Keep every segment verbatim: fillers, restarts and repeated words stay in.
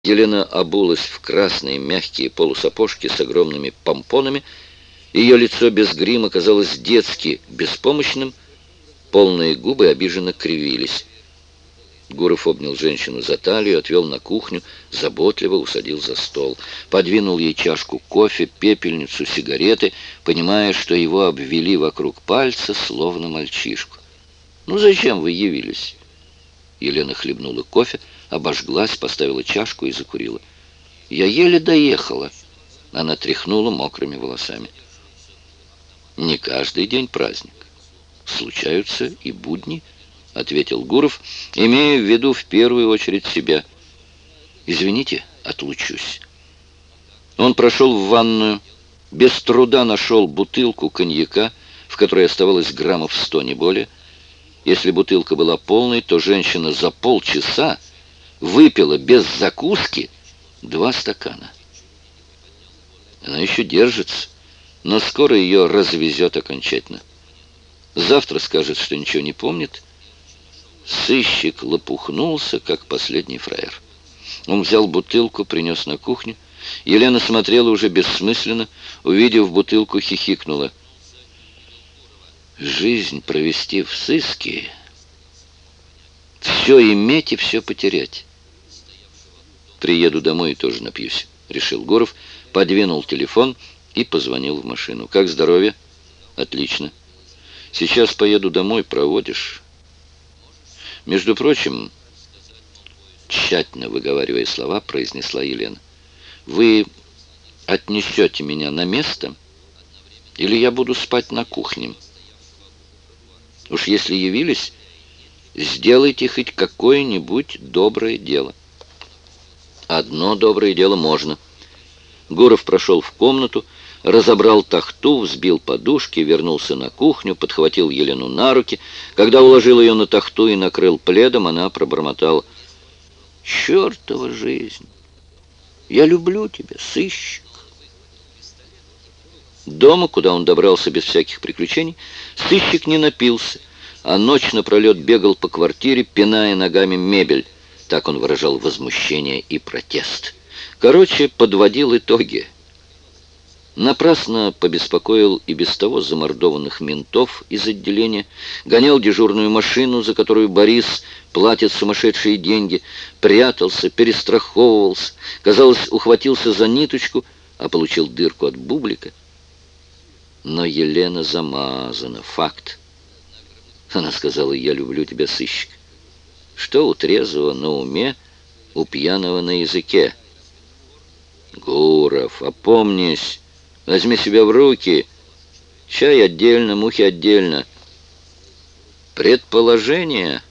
Елена обулась в красные мягкие полусапожки с огромными помпонами. Ее лицо без грима казалось детски беспомощным, полные губы обиженно кривились. Гуров обнял женщину за талию, отвел на кухню, заботливо усадил за стол. Подвинул ей чашку кофе, пепельницу, сигареты, понимая, что его обвели вокруг пальца, словно мальчишку. «Ну зачем вы явились?» Елена хлебнула кофе, обожглась, поставила чашку и закурила. «Я еле доехала». Она тряхнула мокрыми волосами. «Не каждый день праздник. Случаются и будни», — ответил Гуров, имея в виду в первую очередь себя. «Извините, отлучусь». Он прошел в ванную, без труда нашел бутылку коньяка, в которой оставалось граммов сто, не более. Если бутылка была полной, то женщина за полчаса выпила без закуски два стакана. Она еще держится, но скоро ее развезет окончательно. Завтра скажет, что ничего не помнит. Сыщик лопухнулся, как последний фраер. Он взял бутылку, принес на кухню. Елена смотрела уже бессмысленно, увидев бутылку, хихикнула. Жизнь провести в сыске, все иметь и все потерять. Приеду домой и тоже напьюсь, решил Гуров, подвинул телефон и позвонил в машину. Как здоровье? Отлично. Сейчас поеду домой, проводишь. Между прочим, тщательно выговаривая слова, произнесла Елена. Вы отнесете меня на место, или я буду спать на кухне? Уж если явились, сделайте хоть какое-нибудь доброе дело. Одно доброе дело можно. Гуров прошел в комнату, разобрал тахту, взбил подушки, вернулся на кухню, подхватил Елену на руки. Когда уложил ее на тахту и накрыл пледом, она пробормотала. «Чертова жизнь! Я люблю тебя, сыщик!» Дома, куда он добрался без всяких приключений, сыщик не напился, а ночь напролет бегал по квартире, пиная ногами мебель. Так он выражал возмущение и протест. Короче, подводил итоги. Напрасно побеспокоил и без того замордованных ментов из отделения, гонял дежурную машину, за которую Борис платит сумасшедшие деньги, прятался, перестраховывался, казалось, ухватился за ниточку, а получил дырку от бублика. Но Елена замазана. Факт. Она сказала, я люблю тебя, сыщик. Что у трезвого на уме, у пьяного на языке? Гуров, опомнись, возьми себя в руки. Чай отдельно, мухи отдельно. Предположение.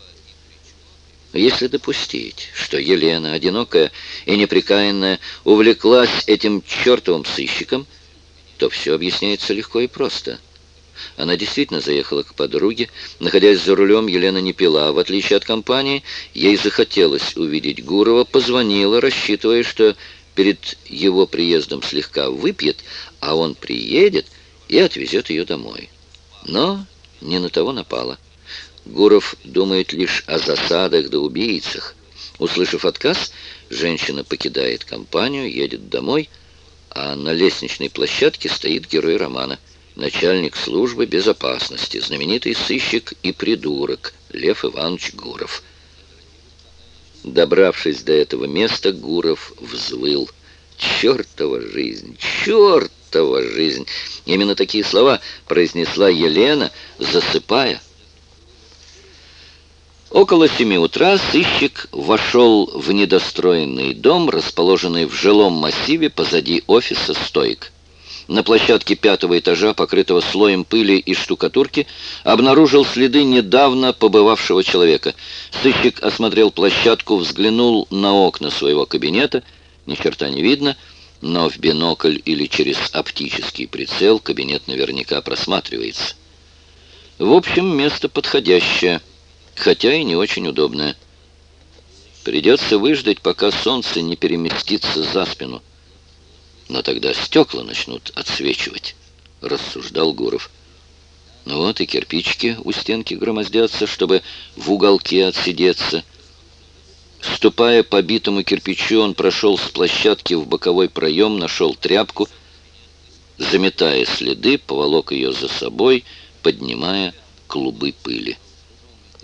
Если допустить, что Елена, одинокая и непрекаянная, увлеклась этим чертовым сыщиком, то все объясняется легко и просто. Она действительно заехала к подруге. Находясь за рулем, Елена не пила. В отличие от компании, ей захотелось увидеть Гурова, позвонила, рассчитывая, что перед его приездом слегка выпьет, а он приедет и отвезет ее домой. Но не на того напала. Гуров думает лишь о засадах да убийцах. Услышав отказ, женщина покидает компанию, едет домой, а на лестничной площадке стоит герой романа, начальник службы безопасности, знаменитый сыщик и придурок Лев Иванович Гуров. Добравшись до этого места, Гуров взвыл. «Чертова жизнь! Чертова жизнь!» Именно такие слова произнесла Елена, засыпая. Около семи утра сыщик вошел в недостроенный дом, расположенный в жилом массиве позади офиса «Стоик». На площадке пятого этажа, покрытого слоем пыли и штукатурки, обнаружил следы недавно побывавшего человека. Сыщик осмотрел площадку, взглянул на окна своего кабинета. Ни черта не видно, но в бинокль или через оптический прицел кабинет наверняка просматривается. В общем, место подходящее, хотя и не очень удобное. Придется выждать, пока солнце не переместится за спину. Но тогда стекла начнут отсвечивать, рассуждал Гуров. Ну вот и кирпичики у стенки громоздятся, чтобы в уголке отсидеться. Ступая по битому кирпичу, он прошел с площадки в боковой проем, нашел тряпку, заметая следы, поволок ее за собой, поднимая клубы пыли.